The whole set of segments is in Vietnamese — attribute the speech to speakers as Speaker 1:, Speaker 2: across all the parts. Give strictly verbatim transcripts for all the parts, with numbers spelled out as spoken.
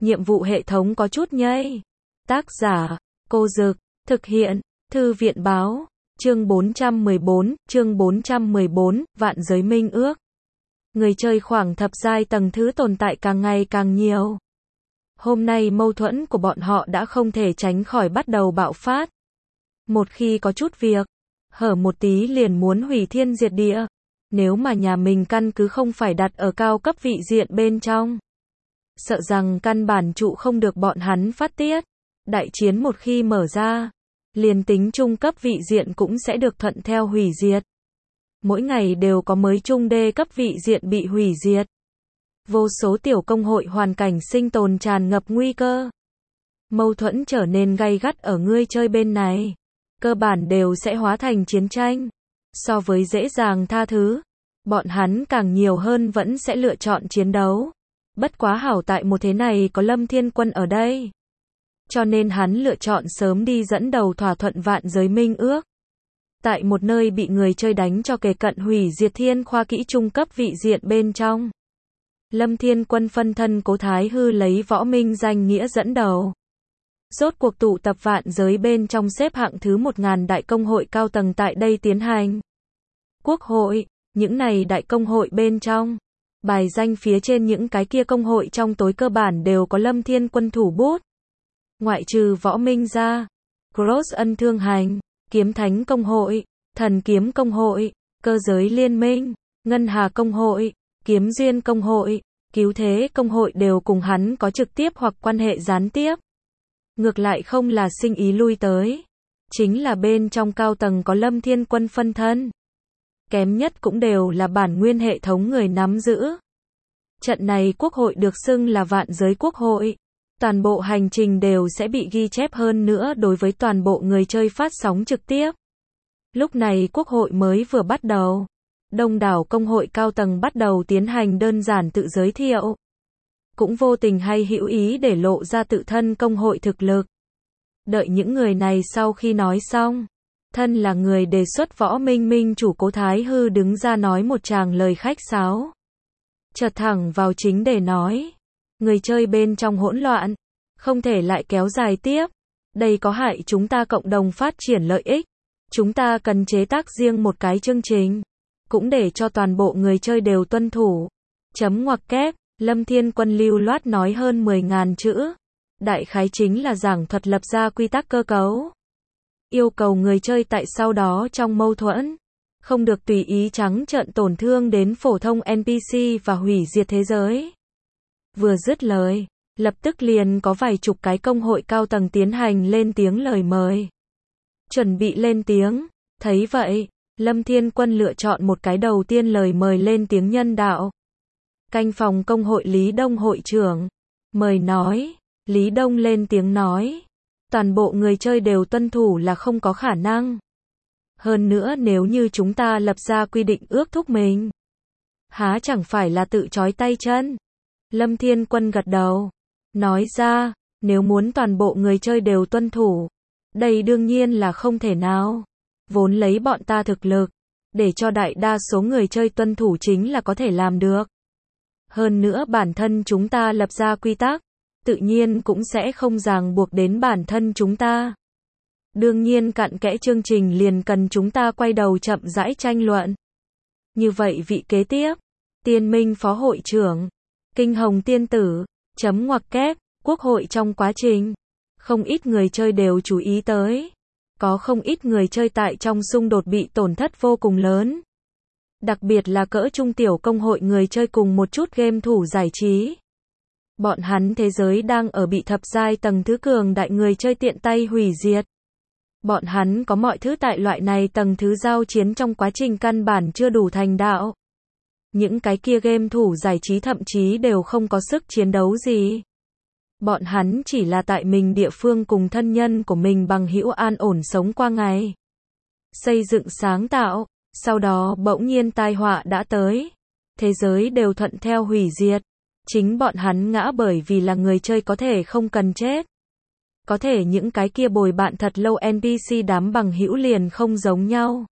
Speaker 1: nhiệm vụ hệ thống có chút nhây. Tác giả, Cô Dực, thực hiện, Thư viện Báo, chương bốn trăm mười bốn, chương bốn trăm mười bốn, Vạn Giới Minh Ước. Người chơi khoảng thập giai tầng thứ tồn tại càng ngày càng nhiều. Hôm nay mâu thuẫn của bọn họ đã không thể tránh khỏi bắt đầu bạo phát. Một khi có chút việc, hở một tí liền muốn hủy thiên diệt địa. Nếu mà nhà mình căn cứ không phải đặt ở cao cấp vị diện bên trong, sợ rằng căn bản trụ không được bọn hắn phát tiết. Đại chiến một khi mở ra, liền tính trung cấp vị diện cũng sẽ được thuận theo hủy diệt. Mỗi ngày đều có mới trung đê cấp vị diện bị hủy diệt. Vô số tiểu công hội hoàn cảnh sinh tồn tràn ngập nguy cơ. Mâu thuẫn trở nên gay gắt ở người chơi bên này, cơ bản đều sẽ hóa thành chiến tranh. So với dễ dàng tha thứ, bọn hắn càng nhiều hơn vẫn sẽ lựa chọn chiến đấu. Bất quá hảo tại một thế này có Lâm Thiên Quân ở đây, cho nên hắn lựa chọn sớm đi dẫn đầu thỏa thuận Vạn Giới Minh Ước. Tại một nơi bị người chơi đánh cho kề cận hủy diệt thiên khoa kỹ trung cấp vị diện bên trong, Lâm Thiên Quân phân thân Cố Thái Hư lấy võ minh danh nghĩa dẫn đầu. Rốt cuộc tụ tập vạn giới bên trong xếp hạng thứ một nghìn đại công hội cao tầng tại đây tiến hành quốc hội. Những này đại công hội bên trong, bài danh phía trên những cái kia công hội trong tối cơ bản đều có Lâm Thiên Quân thủ bút. Ngoại trừ võ minh ra, Cross Ân Thương Hành, Kiếm Thánh Công Hội, Thần Kiếm Công Hội, Cơ Giới Liên Minh, Ngân Hà Công Hội, Kiếm Duyên Công Hội, Cứu Thế Công Hội đều cùng hắn có trực tiếp hoặc quan hệ gián tiếp. Ngược lại không là sinh ý lui tới, chính là bên trong cao tầng có Lâm Thiên Quân phân thân. Kém nhất cũng đều là bản nguyên hệ thống người nắm giữ. Trận này quốc hội được xưng là Vạn Giới Quốc hội. Toàn bộ hành trình đều sẽ bị ghi chép, hơn nữa đối với toàn bộ người chơi phát sóng trực tiếp. Lúc này quốc hội mới vừa bắt đầu, đông đảo công hội cao tầng bắt đầu tiến hành đơn giản tự giới thiệu. Cũng vô tình hay hữu ý để lộ ra tự thân công hội thực lực. Đợi những người này sau khi nói xong, thân là người đề xuất võ minh minh chủ Cố Thái Hư đứng ra nói một tràng lời khách sáo. Chợt thẳng vào chính để nói, người chơi bên trong hỗn loạn, không thể lại kéo dài tiếp. Đây có hại chúng ta cộng đồng phát triển lợi ích. Chúng ta cần chế tác riêng một cái chương trình, cũng để cho toàn bộ người chơi đều tuân thủ. Chấm ngoặc kép, Lâm Thiên Quân lưu loát nói hơn mười nghìn chữ. Đại khái chính là giảng thuật lập ra quy tắc cơ cấu. Yêu cầu người chơi tại sau đó trong mâu thuẫn, không được tùy ý trắng trợn tổn thương đến phổ thông en pê xê và hủy diệt thế giới. Vừa dứt lời, lập tức liền có vài chục cái công hội cao tầng tiến hành lên tiếng lời mời. Chuẩn bị lên tiếng, thấy vậy, Lâm Thiên Quân lựa chọn một cái đầu tiên lời mời lên tiếng nhân đạo. Canh phòng công hội Lý Đông hội trưởng, mời nói. Lý Đông lên tiếng nói, toàn bộ người chơi đều tuân thủ là không có khả năng. Hơn nữa nếu như chúng ta lập ra quy định ước thúc mình, há chẳng phải là tự trói tay chân. Lâm Thiên Quân gật đầu, nói ra, nếu muốn toàn bộ người chơi đều tuân thủ, đây đương nhiên là không thể nào. Vốn lấy bọn ta thực lực, để cho đại đa số người chơi tuân thủ chính là có thể làm được. Hơn nữa bản thân chúng ta lập ra quy tắc, tự nhiên cũng sẽ không ràng buộc đến bản thân chúng ta. Đương nhiên cặn kẽ chương trình liền cần chúng ta quay đầu chậm rãi tranh luận. Như vậy vị kế tiếp, Tiên Minh Phó Hội trưởng, Kinh Hồng Tiên Tử, chấm ngoặc kép, quốc hội trong quá trình, không ít người chơi đều chú ý tới. Có không ít người chơi tại trong xung đột bị tổn thất vô cùng lớn. Đặc biệt là cỡ trung tiểu công hội người chơi cùng một chút game thủ giải trí. Bọn hắn thế giới đang ở bị thập giai tầng thứ cường đại người chơi tiện tay hủy diệt. Bọn hắn có mọi thứ tại loại này tầng thứ giao chiến trong quá trình căn bản chưa đủ thành đạo. Những cái kia game thủ giải trí thậm chí đều không có sức chiến đấu gì. Bọn hắn chỉ là tại mình địa phương cùng thân nhân của mình bằng hữu an ổn sống qua ngày. Xây dựng sáng tạo, sau đó bỗng nhiên tai họa đã tới. Thế giới đều thuận theo hủy diệt. Chính bọn hắn ngã bởi vì là người chơi có thể không cần chết. Có thể những cái kia bồi bạn thật lâu en pê xê đám bằng hữu liền không giống nhau.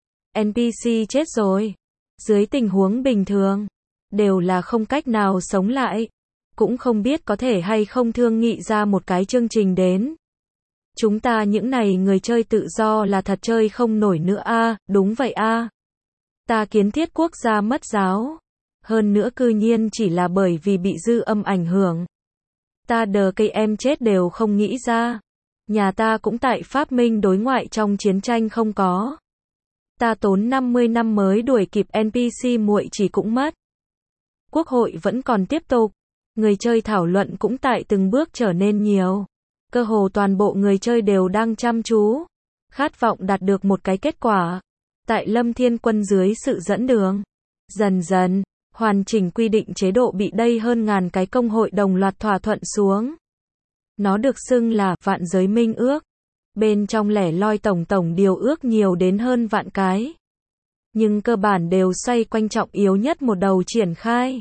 Speaker 1: en pê xê chết rồi. Dưới tình huống bình thường, đều là không cách nào sống lại. cũng không biết có thể hay không thương nghị ra một cái chương trình đến. Chúng ta những này người chơi tự do là thật chơi không nổi nữa a, đúng vậy a. Ta kiến thiết quốc gia mất giáo. Hơn nữa cư nhiên chỉ là bởi vì bị dư âm ảnh hưởng. Ta đờ cây em chết đều không nghĩ ra. Nhà ta cũng tại phát minh đối ngoại trong chiến tranh không có. Ta tốn năm mươi năm mới đuổi kịp en pê xê muội chỉ cũng mất. Quốc hội vẫn còn tiếp tục. Người chơi thảo luận cũng tại từng bước trở nên nhiều. Cơ hồ toàn bộ người chơi đều đang chăm chú. Khát vọng đạt được một cái kết quả. Tại Lâm Thiên Quân dưới sự dẫn đường. Dần dần, hoàn chỉnh quy định chế độ bị đây hơn ngàn cái công hội đồng loạt thỏa thuận xuống. Nó được xưng là vạn giới minh ước. Bên trong lẻ loi tổng tổng điều ước nhiều đến hơn vạn cái. Nhưng cơ bản đều xoay quanh trọng yếu nhất một đầu triển khai.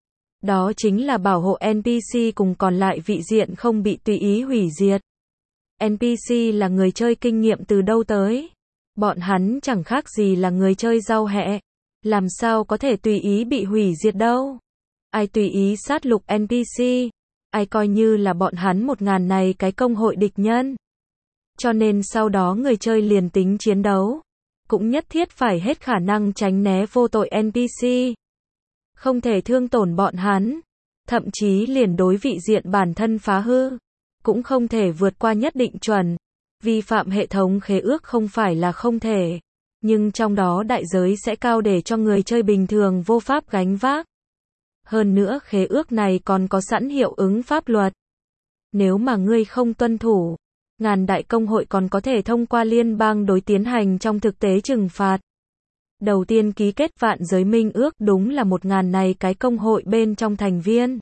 Speaker 1: Đó chính là bảo hộ en pê xê cùng còn lại vị diện không bị tùy ý hủy diệt. en pê xê là người chơi kinh nghiệm từ đâu tới. Bọn hắn chẳng khác gì là người chơi rau hẹ. Làm sao có thể tùy ý bị hủy diệt đâu. Ai tùy ý sát lục en pê xê. Ai coi như là bọn hắn một ngàn này cái công hội địch nhân. Cho nên sau đó người chơi liền tính chiến đấu. Cũng nhất thiết phải hết khả năng tránh né vô tội en pê xê. Không thể thương tổn bọn hắn. Thậm chí liền đối vị diện bản thân phá hư. Cũng không thể vượt qua nhất định chuẩn. Vi phạm hệ thống khế ước không phải là không thể. Nhưng trong đó đại giới sẽ cao để cho người chơi bình thường vô pháp gánh vác. Hơn nữa khế ước này còn có sẵn hiệu ứng pháp luật. Nếu mà ngươi không tuân thủ, ngàn đại công hội còn có thể thông qua liên bang đối tiến hành trong thực tế trừng phạt. Đầu tiên ký kết vạn giới minh ước đúng là một ngàn này cái công hội bên trong thành viên.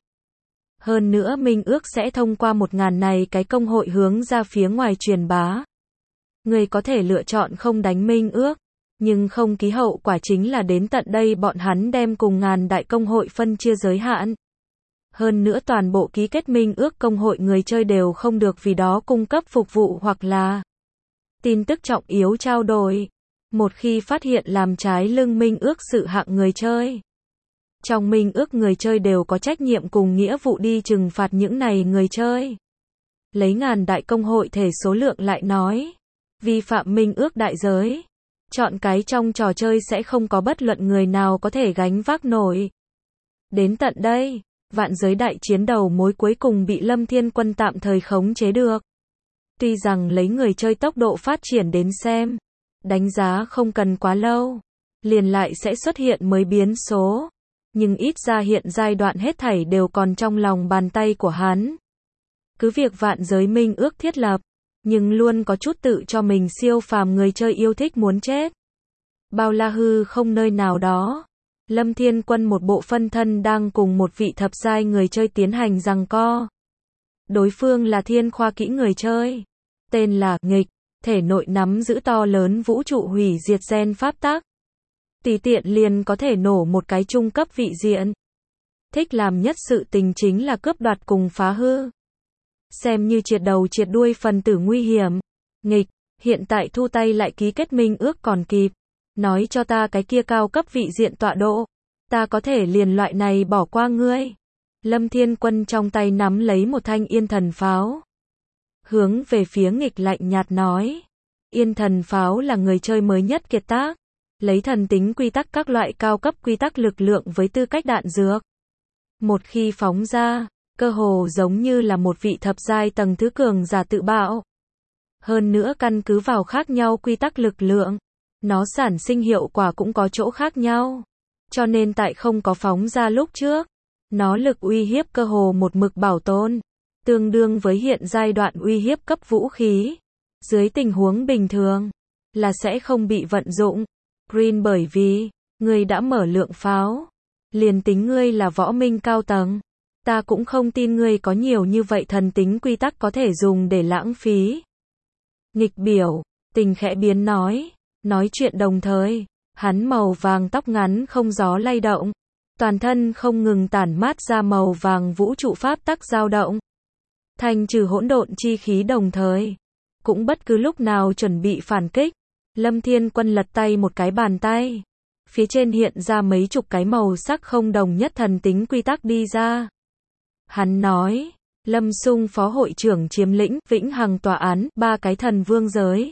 Speaker 1: Hơn nữa minh ước sẽ thông qua một ngàn này cái công hội hướng ra phía ngoài truyền bá. Người có thể lựa chọn không đánh minh ước, nhưng không ký hậu quả chính là đến tận đây bọn hắn đem cùng ngàn đại công hội phân chia giới hạn. Hơn nữa toàn bộ ký kết minh ước công hội người chơi đều không được vì đó cung cấp phục vụ hoặc là tin tức trọng yếu trao đổi. Một khi phát hiện làm trái lưng minh ước sự hạng người chơi. Trong minh ước người chơi đều có trách nhiệm cùng nghĩa vụ đi trừng phạt những này người chơi. Lấy ngàn đại công hội thể số lượng lại nói. Vi phạm minh ước đại giới. Chọn cái trong trò chơi sẽ không có bất luận người nào có thể gánh vác nổi. Đến tận đây, vạn giới đại chiến đầu mối cuối cùng bị Lâm Thiên Quân tạm thời khống chế được. Tuy rằng lấy người chơi tốc độ phát triển đến xem, đánh giá không cần quá lâu, liền lại sẽ xuất hiện mới biến số. Nhưng ít ra hiện giai đoạn hết thảy đều còn trong lòng bàn tay của hắn. Cứ việc vạn giới minh ước thiết lập, nhưng luôn có chút tự cho mình siêu phàm người chơi yêu thích muốn chết. Bao la hư không nơi nào đó, Lâm Thiên Quân một bộ phân thân đang cùng một vị thập giai người chơi tiến hành giằng co. Đối phương là thiên khoa kỹ người chơi, tên là Nghịch, thể nội nắm giữ to lớn vũ trụ hủy diệt gen pháp tắc. Tùy tiện liền có thể nổ một cái trung cấp vị diện. Thích làm nhất sự tình chính là cướp đoạt cùng phá hư. Xem như triệt đầu triệt đuôi phần tử nguy hiểm. Nghịch, hiện tại thu tay lại ký kết minh ước còn kịp. Nói cho ta cái kia cao cấp vị diện tọa độ. Ta có thể liền loại này bỏ qua ngươi. Lâm Thiên Quân trong tay nắm lấy một thanh yên thần pháo. Hướng về phía Nghịch lạnh nhạt nói. Yên thần pháo là người chơi mới nhất kiệt tác. Lấy thần tính quy tắc các loại cao cấp quy tắc lực lượng với tư cách đạn dược. Một khi phóng ra, cơ hồ giống như là một vị thập giai tầng thứ cường giả tự bạo. Hơn nữa căn cứ vào khác nhau quy tắc lực lượng, nó sản sinh hiệu quả cũng có chỗ khác nhau. Cho nên tại không có phóng ra lúc trước, nó lực uy hiếp cơ hồ một mực bảo tồn, tương đương với hiện giai đoạn uy hiếp cấp vũ khí. Dưới tình huống bình thường, là sẽ không bị vận dụng. Green bởi vì, ngươi đã mở lượng pháo. Liền tính ngươi là võ minh cao tầng. Ta cũng không tin ngươi có nhiều như vậy thần tính quy tắc có thể dùng để lãng phí. Nghịch biểu, tình khẽ biến nói. Nói chuyện đồng thời, hắn màu vàng tóc ngắn không gió lay động. Toàn thân không ngừng tản mát ra màu vàng vũ trụ pháp tắc dao động. Thành trừ hỗn độn chi khí đồng thời. Cũng bất cứ lúc nào chuẩn bị phản kích. Lâm Thiên Quân lật tay một cái bàn tay. Phía trên hiện ra mấy chục cái màu sắc không đồng nhất thần tính quy tắc đi ra. Hắn nói, Lâm Sung phó hội trưởng chiếm lĩnh Vĩnh Hằng tòa án, ba cái thần vương giới.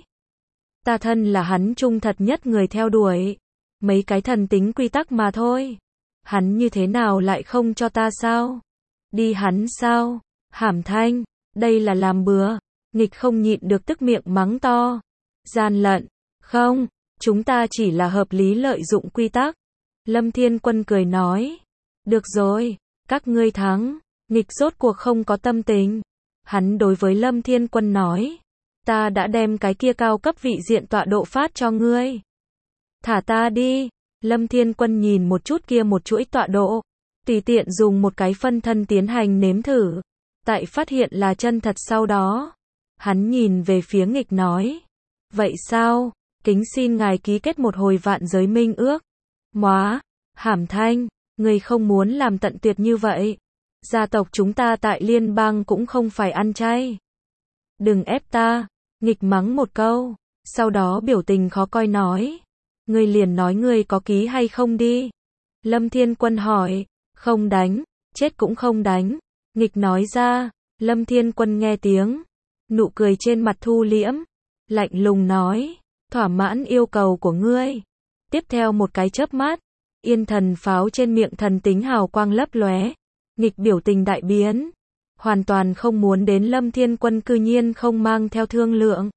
Speaker 1: Ta thân là hắn trung thật nhất người theo đuổi. Mấy cái thần tính quy tắc mà thôi. Hắn như thế nào lại không cho ta sao? Đi hắn sao? Hàm Thanh, đây là làm bừa. Nghịch không nhịn được tức miệng mắng to. Gian lận, không, chúng ta chỉ là hợp lý lợi dụng quy tắc. Lâm Thiên Quân cười nói. Được rồi, các ngươi thắng. Nghịch rốt cuộc không có tâm tình. Hắn đối với Lâm Thiên Quân nói. Ta đã đem cái kia cao cấp vị diện tọa độ phát cho ngươi. Thả ta đi. Lâm Thiên Quân nhìn một chút kia một chuỗi tọa độ. Tùy tiện dùng một cái phân thân tiến hành nếm thử. Tại phát hiện là chân thật sau đó. Hắn nhìn về phía nghịch nói. Vậy sao? Kính xin ngài ký kết một hồi vạn giới minh ước. Móa, Hàm Thanh, người không muốn làm tận tuyệt như vậy. Gia tộc chúng ta tại liên bang cũng không phải ăn chay. Đừng ép ta. Nghịch mắng một câu. Sau đó biểu tình khó coi nói. Ngươi liền nói ngươi có ký hay không đi. Lâm Thiên Quân hỏi. Không đánh, chết cũng không đánh. Nghịch nói ra. Lâm Thiên Quân nghe tiếng. Nụ cười trên mặt thu liễm. Lạnh lùng nói. Thỏa mãn yêu cầu của ngươi. Tiếp theo một cái chớp mắt. Yên thần pháo trên miệng thần tính hào quang lấp lóe. Nghịch biểu tình đại biến. Hoàn toàn không muốn đến Lâm Thiên Quân cư nhiên không mang theo thương lượng.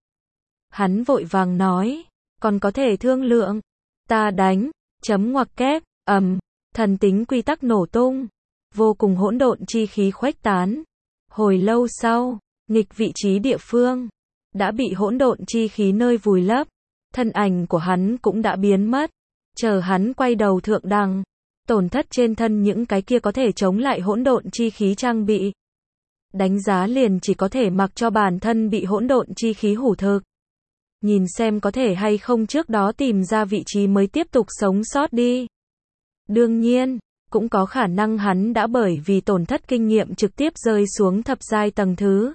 Speaker 1: Hắn vội vàng nói. Còn có thể thương lượng. Ta đánh. Chấm ngoặc kép. Ầm. Thần tính quy tắc nổ tung. Vô cùng hỗn độn chi khí khuếch tán. Hồi lâu sau. Nghịch vị trí địa phương. Đã bị hỗn độn chi khí nơi vùi lấp. Thân ảnh của hắn cũng đã biến mất. Chờ hắn quay đầu thượng đằng. Tổn thất trên thân những cái kia có thể chống lại hỗn độn chi khí trang bị. Đánh giá liền chỉ có thể mặc cho bản thân bị hỗn độn chi khí hủ thực. Nhìn xem có thể hay không trước đó tìm ra vị trí mới tiếp tục sống sót đi. Đương nhiên, cũng có khả năng hắn đã bởi vì tổn thất kinh nghiệm trực tiếp rơi xuống thập giai tầng thứ.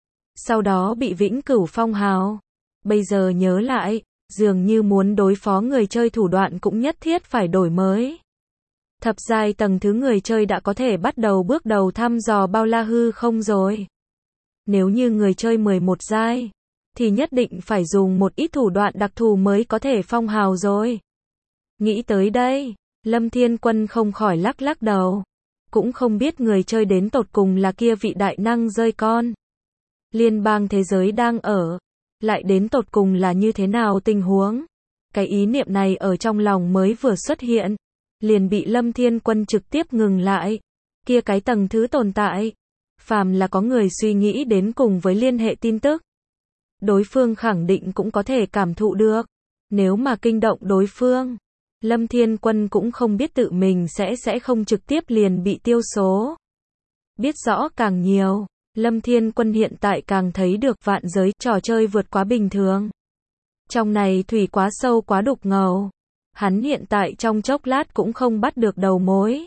Speaker 1: Sau đó bị vĩnh cửu phong hào. Bây giờ nhớ lại, dường như muốn đối phó người chơi thủ đoạn cũng nhất thiết phải đổi mới. Thập giai tầng thứ người chơi đã có thể bắt đầu bước đầu thăm dò bao la hư không rồi. Nếu như người chơi mười một giai, thì nhất định phải dùng một ít thủ đoạn đặc thù mới có thể phong hào rồi. Nghĩ tới đây, Lâm Thiên Quân không khỏi lắc lắc đầu. Cũng không biết người chơi đến tột cùng là kia vị đại năng rơi con. Liên bang thế giới đang ở. Lại đến tột cùng là như thế nào tình huống. Cái ý niệm này ở trong lòng mới vừa xuất hiện. Liền bị Lâm Thiên Quân trực tiếp ngừng lại. Kia cái tầng thứ tồn tại. Phàm là có người suy nghĩ đến cùng với liên hệ tin tức. Đối phương khẳng định cũng có thể cảm thụ được. Nếu mà kinh động đối phương. Lâm Thiên Quân cũng không biết tự mình sẽ sẽ không trực tiếp liền bị tiêu số. Biết rõ càng nhiều. Lâm Thiên Quân hiện tại càng thấy được vạn giới trò chơi vượt quá bình thường. Trong này thủy quá sâu quá đục ngầu. Hắn hiện tại trong chốc lát cũng không bắt được đầu mối.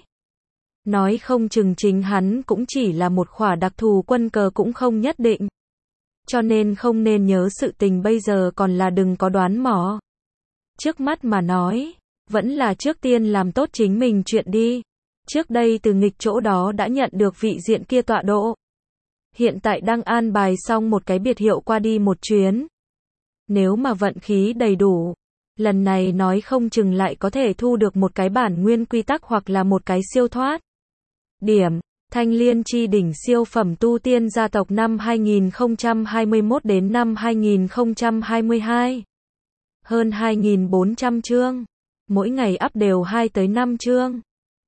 Speaker 1: Nói không chừng chính hắn cũng chỉ là một khỏa đặc thù quân cờ cũng không nhất định. Cho nên không nên nhớ sự tình bây giờ còn là đừng có đoán mò. Trước mắt mà nói, vẫn là trước tiên làm tốt chính mình chuyện đi. Trước đây từ nghịch chỗ đó đã nhận được vị diện kia tọa độ. Hiện tại đang an bài xong một cái biệt hiệu qua đi một chuyến. Nếu mà vận khí đầy đủ, lần này nói không chừng lại có thể thu được một cái bản nguyên quy tắc hoặc là một cái siêu thoát. Điểm, Thanh Liên chi đỉnh siêu phẩm tu tiên gia tộc năm hai nghìn không trăm hai mươi mốt đến năm hai nghìn không trăm hai mươi hai. Hơn hai nghìn bốn trăm chương. Mỗi ngày up đều hai tới năm chương.